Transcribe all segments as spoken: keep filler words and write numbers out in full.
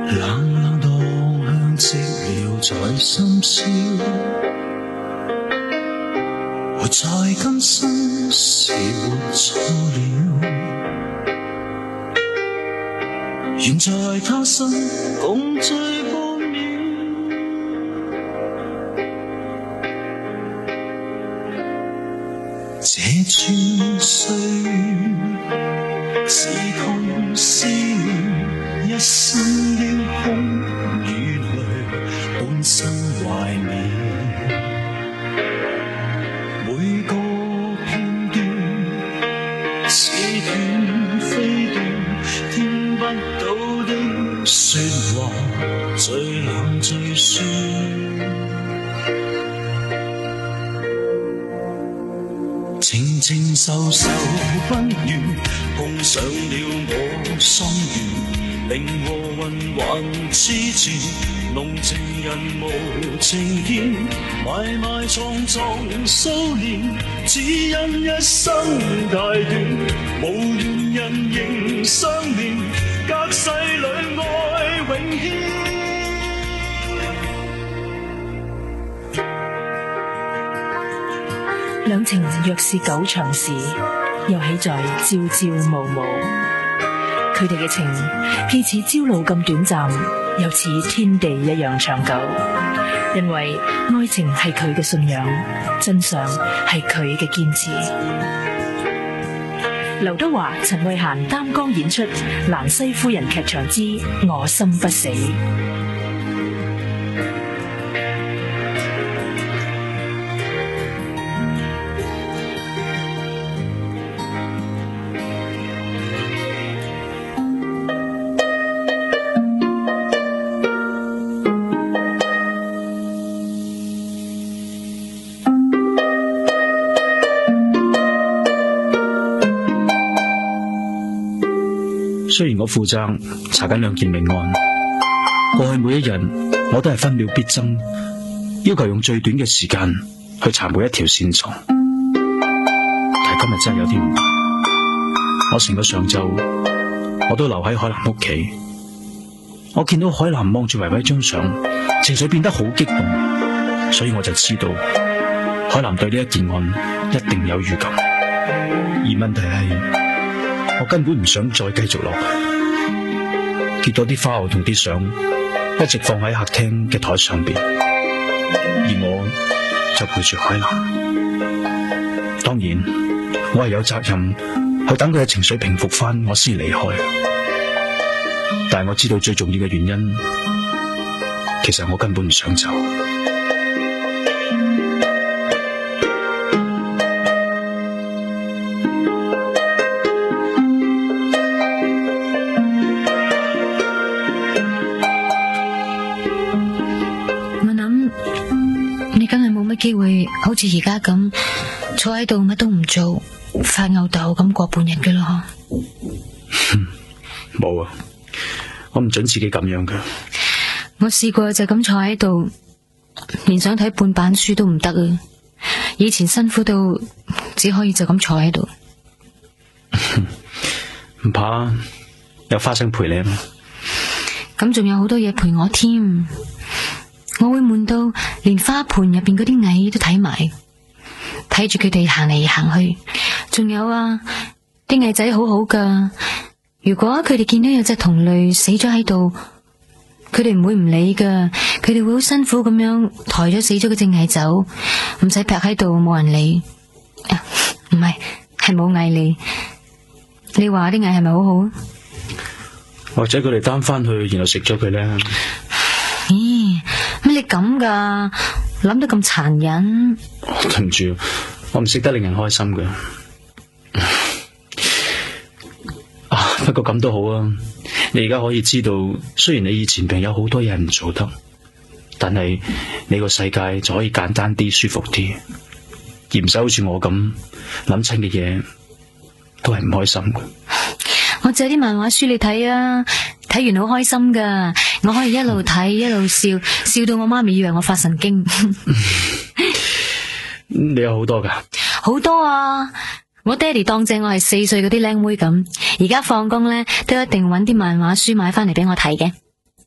冷冷當香積了在深宵，活在今生是活錯了，願在他生共聚半秒。這串歲月是痛是妙，一生英雄與淚半生懷緬，每個片段似斷非斷，聽不到的說話最冷最酸。情情愁愁不願，碰上了我心願，令和魂還痴纏，濃情人無情見，埋埋藏藏數年，只因一生太短，無緣人仍相戀，隔世裏愛永牽。 兩情若是久長時，又豈在朝朝暮暮。佢哋嘅情既似朝露咁短暫，又似天地一樣長久。因為愛情係佢嘅信仰，真相係佢嘅堅持。劉德華、陳慧嫻擔綱演出《蘭西夫人劇場之我心不死》。 雖然我負責查緊兩件命案，過去每一日我都係分秒必爭，要求用最短嘅時間去查每一條線索。但係今日真係有啲唔同，我成個上晝我都留喺海南屋企，我見到海南望住維維張相，情緒變得好激動，所以我就知道海南對呢一件案一定有預感。而問題係，我根本唔想再繼續落去，結咗啲花牛同啲相一直放喺客廳嘅台上邊，而我就陪住海南。當然，我係有責任去等佢嘅情緒平復翻，我先離開。但係我知道最重要嘅原因，其實我根本唔想走。 機會好似而家咁坐喺度乜都唔做，發吽哣咁過半日嘅咯。 冇啊，我唔准自己咁樣嘅。 我試過就咁坐喺度，連想睇半版書都唔得啊！以前辛苦到只可以就咁坐喺度。 唔怕，有花生陪你啊嘛。 咁仲有好多嘢陪我添。我會悶到連花盆入邊嗰啲蟻都睇埋，睇住佢哋行嚟行去。仲有啊，啲蟻仔好好噶，如果佢哋見到有隻同類死咗喺度，佢哋唔會唔理噶，佢哋會好辛苦咁樣抬咗死咗嗰隻蟻走，唔使劈喺度冇人理。唔係，係冇蟻理。你話啲蟻係咪好好？ 或者佢哋擔翻去，然後食咗佢咧？ 咦，乜你咁噶？諗得咁殘忍？ 對唔住，我唔識得令人開心嘅。啊，不過咁都好啊。你而家可以知道，雖然你以前並有好多嘢唔做得，但係你個世界就可以簡單啲、舒服啲，而唔使好似我咁諗親嘅嘢都係唔開心嘅。 我借啲漫畫書你睇啊，睇完好開心噶，我可以一路睇一路笑，笑到我媽咪以為我發神經。 你有好多噶？ 好多啊！我爹哋當正我係四歲嗰啲靚妹咁，而家放工咧都一定搵啲漫畫書買翻嚟俾我睇嘅。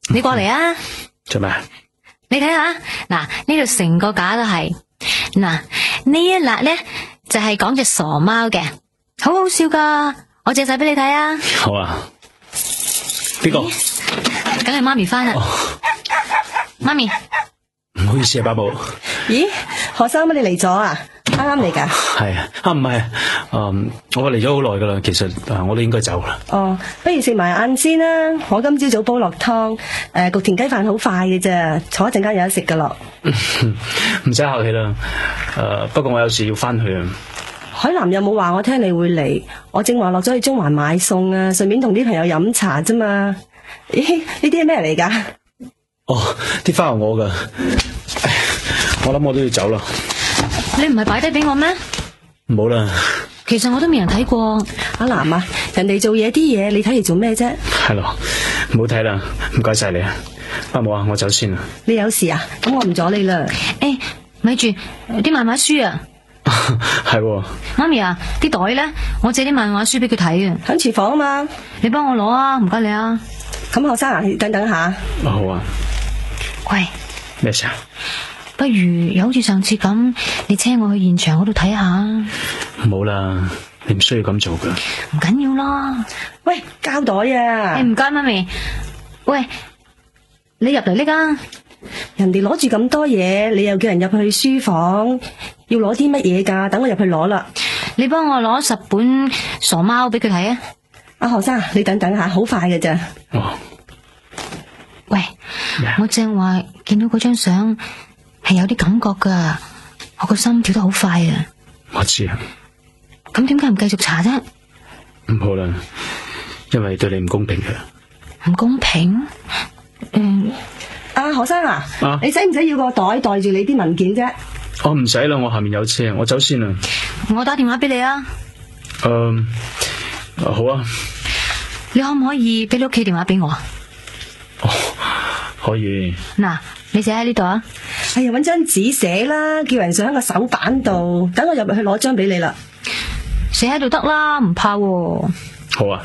你過嚟啊！ 做咩？ 你睇下，嗱呢度成個架都係，嗱呢一欄咧就係講隻傻貓嘅，好好笑噶，我借晒俾你睇啊！ 好啊，邊個？ 梗係媽咪翻啦，媽咪， 唔好意思啊，伯母。 咦，何生乜你嚟咗啊？啱啱嚟噶？ 係啊，啊唔係，嗯，我嚟咗好耐噶啦，其實啊，我都應該走啦。 哦，不如食埋晏先啦。我今朝早煲落湯，誒焗田雞飯好快嘅啫，坐一陣間有得食噶咯。 唔使客氣啦，誒，不過我有事要翻去啊。 海南有冇話我聽你會嚟？我正話落咗去中環買餸啊，順便同啲朋友飲茶啫嘛。咦，呢啲係咩嚟噶？ 哦，啲花係我噶，我諗我都要走啦。 你唔係擺低俾我咩？ 唔好啦。 其實我都未人睇過。 阿南啊，人哋做嘢啲嘢，你睇嚟做咩啫？ 係咯，唔好睇啦，唔該晒你啊。伯母啊，我走先啦。 你有事啊？咁我唔阻你啦。 誒，咪住啲漫畫書啊！ 係喎。 媽咪啊，啲袋咧，我借啲漫畫書俾佢睇啊。 喺廚房啊嘛。 你幫我攞啊，唔該你啊。 咁學生啊，你等等下。 好啊。 喂。 咩事啊？ 不如又好似上次咁，你車我去現場嗰度睇下。 唔好啦，你唔需要咁做噶。 唔緊要啦。 喂，膠袋啊！ 誒，唔該，媽咪。喂，你入嚟呢間？ 人哋攞住咁多嘢，你又叫人入去書房，要攞啲乜嘢噶？等我入去攞啦。 你幫我攞十本傻貓俾佢睇啊！ 阿學生，你等等下，好快嘅咋？ 哦。 喂，我正話見到嗰張相。係有啲感覺噶，我個心跳得好快啊！ 我知啊。 咁點解唔繼續查啫？ 唔好啦，因為對你唔公平嘅。 唔公平？嗯， 阿學生啊， 啊你使唔使要個袋袋住你啲文件啫？ 我唔使啦，我下面有車，我走先啦。 我打電話俾你啊。 嗯、呃，好啊。 你可唔可以俾你屋企電話俾我啊？ 哦，可以。 嗱，你寫喺呢度啊。 哎呀，搵張紙寫啦，叫人上喺個手板度，等我入去攞張俾你啦。 寫喺度得啦，唔怕喎。 好啊。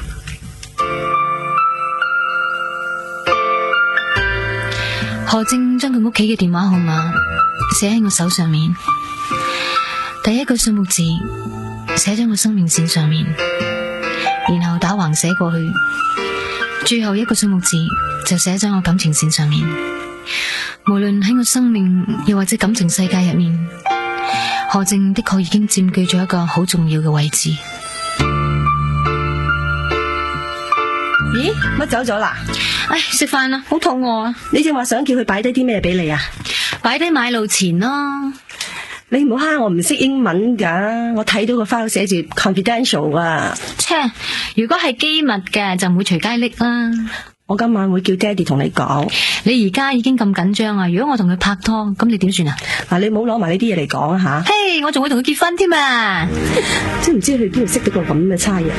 何正將佢屋企嘅電話號碼寫喺我手上面，第一個數目字寫咗我生命線上面，然後打橫寫過去，最後一個數目字就寫咗我感情線上面。無論喺我生命又或者感情世界入面，何正的確已經佔據咗一個好重要嘅位置。 咦，乜走咗啦？ 唉，食飯啦，好肚餓啊！ 你正話想叫佢擺低啲咩俾你啊？ 擺低買路錢咯。 你唔好蝦我唔識英文噶，我睇到個 file 寫住 confidential 啊。 切，如果係機密嘅就唔會隨街拎啦。 我今晚會叫爹哋同你講。 你而家已經咁緊張啊！如果我同佢拍拖，咁你點算啊？ 嗱，你唔好攞埋呢啲嘢嚟講吓。 嘿， hey, 我仲會同佢結婚添啊！ 真唔知去邊度識到個咁嘅差人。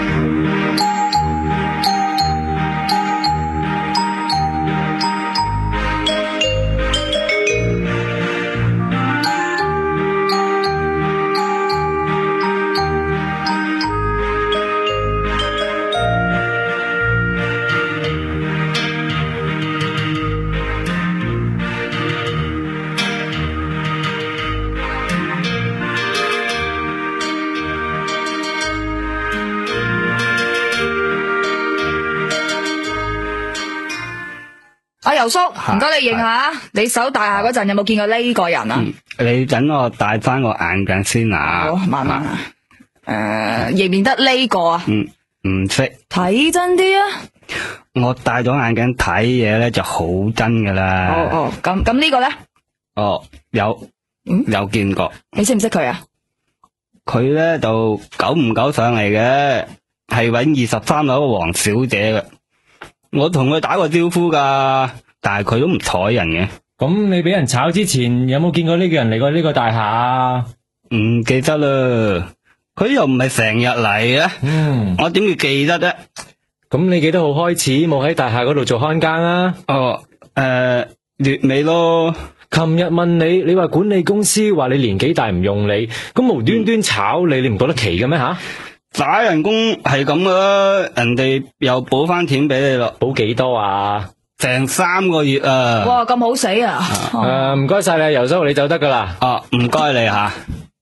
阿游叔，唔該你認下，你搜大廈嗰陣有冇見過呢個人啊？ 嗯、你等我戴翻個眼鏡先啊！ 好，慢慢啊。誒、呃，認唔認得呢個啊？ 嗯，唔識。睇真啲啊！ 我戴咗眼鏡睇嘢咧就好真噶啦。 哦哦，咁咁呢個咧？ 哦，有， 嗯， 有見過。 你識唔識佢啊？ 佢咧就久唔久上嚟嘅，係搵二十三樓嘅黃小姐嘅。我同佢打過招呼噶，但係佢都唔睬人嘅。 咁你俾人炒之前有冇見過呢個人嚟過呢個大廈啊？ 唔記得啦，佢又唔係成日嚟嘅。 嗯， 我點會記得啫？ 咁你幾多號開始冇喺大廈嗰度做看更啊？ 哦，誒、呃，月尾咯。 琴日問你，你話管理公司話你年紀大唔用你，咁無端端炒你，你唔覺得奇嘅咩吓？ 打人工係咁噶，人哋又補翻錢俾你咯。 補幾多啊？ 成三個月啊！ 哇，咁好死啊！ 誒，唔該晒你，游叔，你走得噶啦。 啊，唔該你吓。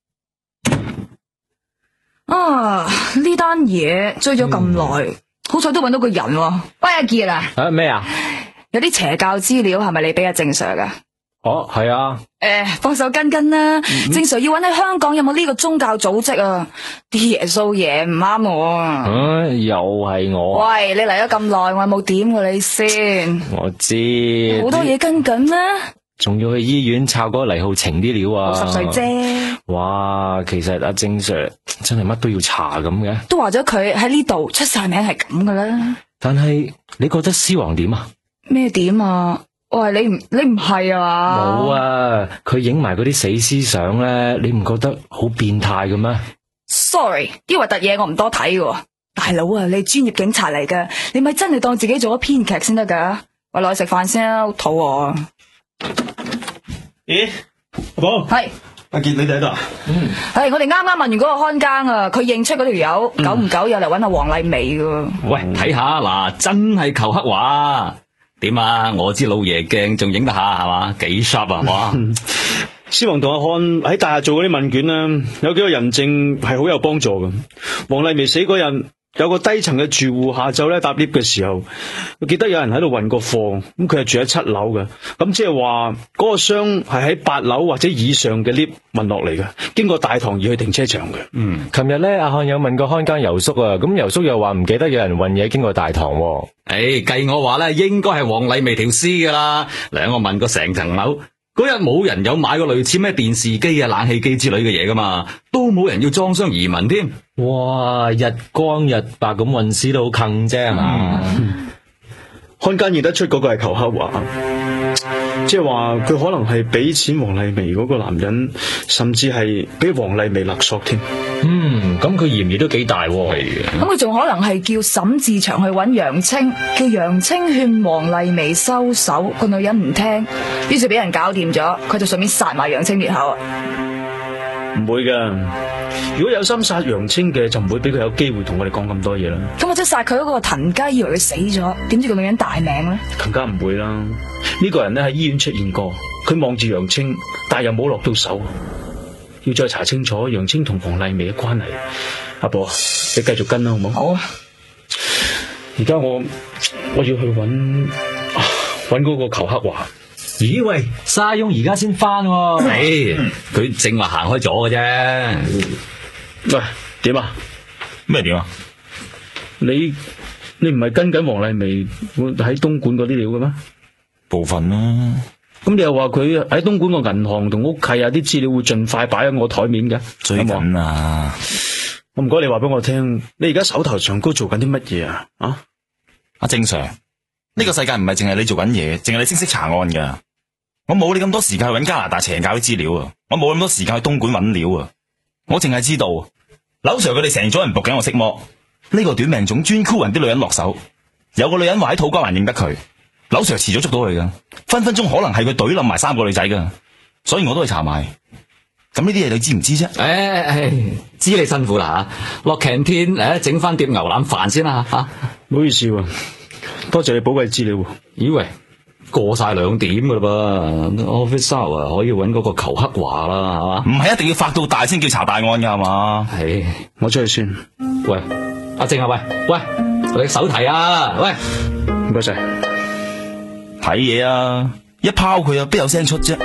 啊！呢單嘢追咗咁耐，好彩都揾到個人喎。喂，阿傑啊， 啊咩啊？ 有啲邪教資料係咪你俾阿正 Sir 噶？ 哦，係啊。 誒，幫手跟跟啦。正 Sir 要揾喺香港有冇呢個宗教組織啊？啲耶穌嘢唔啱我啊！ 嗯，又係我。 喂，你嚟咗咁耐，我有冇點過你先？ 我知。 好多嘢跟緊咩？ 仲要去醫院抄嗰個黎浩晴啲料啊！ 十歲啫。 哇，其實阿正 Sir 真係乜都要查咁嘅。 都話咗佢喺呢度出晒名係咁噶啦。 但係你覺得獅王點啊？咩點啊？喂，你唔你唔係啊嘛？ 冇啊！佢影埋嗰啲死屍相咧，你唔覺得好變態嘅咩 ？Sorry，啲核突嘢我唔多睇嘅。大佬啊，你專業警察嚟噶，你咪真係當自己做咗編劇先得噶。喂，落去食飯先啦，好肚餓啊！ 咦，阿寶係阿傑，你哋喺度啊？ 嗯，係我哋啱啱問完嗰個看更啊，佢認出嗰條友，久唔久又嚟揾阿黃麗薇噶。 喂，睇下嗱，真係裘克華點啊？我知老爺鏡仲影得下係嘛？幾 sharp 啊！哇！ 獅王同阿漢喺大廈做嗰啲問卷啦，有幾個人證係好有幫助嘅。黃麗薇死嗰日，有個低層嘅住戶下晝咧搭 lift 嘅時候，佢記得有人喺度運過貨，咁佢係住喺七樓嘅，咁即係話嗰個箱係喺八樓或者以上嘅 lift 運落嚟嘅，經過大堂而去停車場嘅。嗯， 琴日咧阿漢有問過看更游叔啊，咁游叔又話唔記得有人運嘢經過大堂。誒、 哎，計我話咧，應該係黃麗薇條屍噶啦。兩個問過成層樓，嗰日冇人有買過類似咩電視機啊、冷氣機之類嘅嘢噶嘛，都冇人要裝箱移民添。 哇！日光日白咁運屍都好坑啫係嘛？ 看更認得出嗰個係裘克華，即係話佢可能係俾錢黃麗薇嗰個男人，甚至係俾黃麗薇勒索添。 嗯，咁佢嫌疑都幾大喎。係嘅。 咁佢仲可能係叫沈志祥去揾楊青，叫楊青勸黃麗薇收手，個女人唔聽，於是俾人搞掂咗，佢就順便殺埋楊青滅口啊！ 唔會噶，如果有心殺楊青嘅，就唔會俾佢有機會同我哋講咁多嘢啦。 咁或者殺佢嗰個騰雞以為佢死咗，點知個女人大命咧？ 更加唔會啦。呢、這個人咧喺醫院出現過，佢望住楊青，但係又冇落到手。要再查清楚楊青同黃麗薇嘅關係。阿婆，你繼續跟啦，好冇？ 好啊。 而家我我要去揾揾嗰個裘克華。 咦喂，沙翁而家先翻，誒，佢正話行開咗嘅啫。 喂，點啊？ 咩點啊？ 你你唔係跟緊黃麗薇喺東莞嗰啲料嘅咩？ 部分啦。 咁你又話佢喺東莞個銀行同屋契啊啲資料會盡快擺喺我台面嘅？ 追緊啊！ 我唔該你話俾我聽，你而家手頭上高做緊啲乜嘢啊？啊， 阿正 Sir，呢個世界唔係淨係你做緊嘢，淨係你先識查案噶。我冇你咁多時間去揾加拿大邪教啲資料啊！我冇咁多時間去東莞揾料啊！我淨係知道，柳 Sir 佢哋成組人仆緊我色魔，呢個短命種專箍人啲女人落手。有個女人話喺土瓜灣認得佢，柳 Sir 遲早捉到佢噶，分分鐘可能係佢懟冧埋三個女仔噶，所以我都去查埋。咁呢啲嘢你知唔知啫？ 誒、哎，知你辛苦啦吓，落 canteen 誒整翻碟牛腩飯先啦吓。 唔好意思喎，多謝你寶貴資料。 以為過晒兩點噶啦噃 ，office hour 可以揾嗰個裘克華啦，係嘛？ 唔係一定要發到大先叫查大案噶，係嘛？ 係， 我出去先。 喂，阿正啊，喂喂，你手提啊，喂， 唔該晒。 睇嘢啊，一拋佢啊，邊有聲出啫？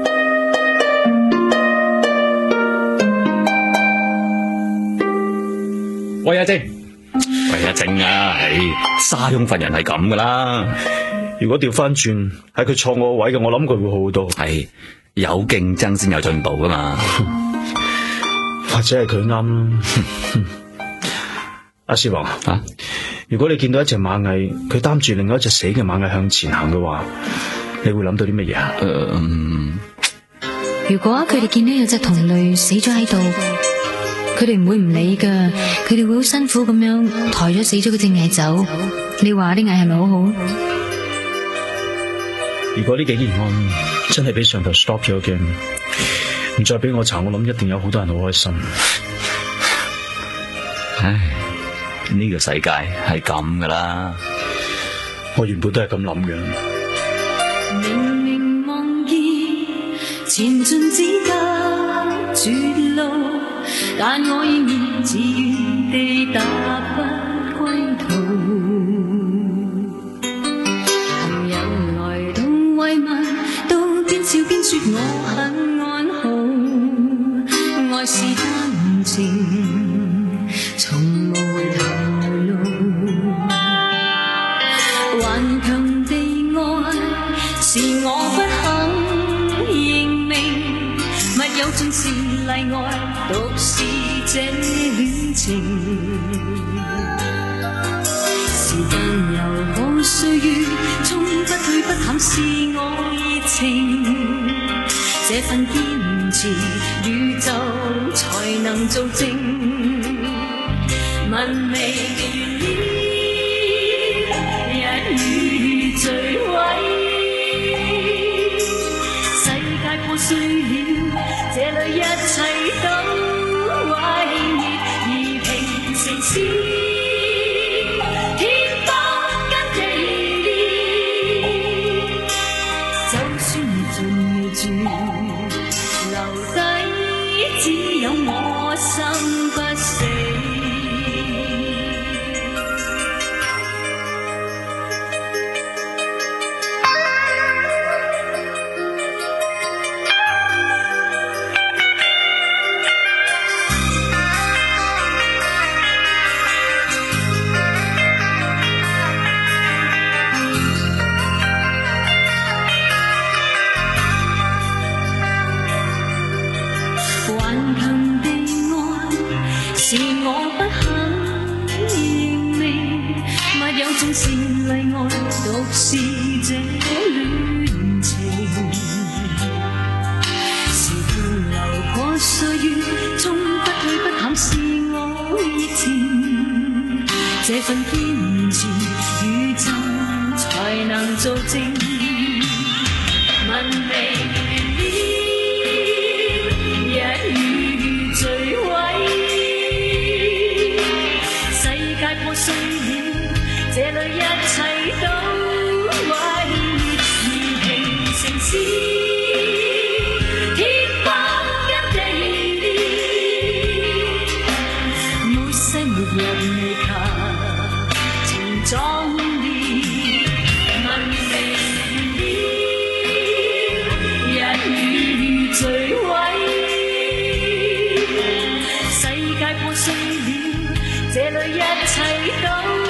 喂阿正，喂阿正啊，唉，沙翁份人係咁噶啦。 如果調翻轉喺佢坐我位嘅，我諗佢會好好多。 係有競爭先有進步噶嘛， 或者係佢啱啦。阿師王啊，如果你見到一隻螞蟻，佢擔住另外一隻死嘅螞蟻向前行嘅話，你會諗到啲乜嘢啊？ 誒、呃，嗯， 如果佢哋見到有隻同類死咗喺度，佢哋唔會唔理噶，佢哋會好辛苦咁樣抬咗死咗嗰隻蟻走。你話啲蟻係咪好好？ 如果呢幾件案真係俾上頭 stop 咗嘅，唔再俾我查，我諗一定有好多人好開心。 唉，呢個世界係咁噶啦。 我原本都係咁諗嘅。 明明望見前進只得絕路，但我仍然自願地踏不歸途。朋友來到慰問，都邊笑邊說我很安好，愛是單程，從無頭路。頑強地愛是我不肯認命，密友總是例外，獨是這戀情。時間悠可歲月，衝不退不淡是我熱情。這份堅持，宇宙才能做證。問未完了，一語墜毀。世界破碎了，這裏一切都毀滅，而平成是天荒跟地裂。就算盡未絕，留低只有我心不死。頑強地愛是我不肯認命，密友總是例外，獨是這戀情。時間流過歲月，終不退不淡是我熱情。這份堅持，宇宙才能做證。問未完了，一語墜毀。世界破碎了，這裏一切都毀滅，而平成是天荒跟地裂。沒西沒日未及情壯烈。問未完了，一語墜毀。世界破碎了，這裏一切都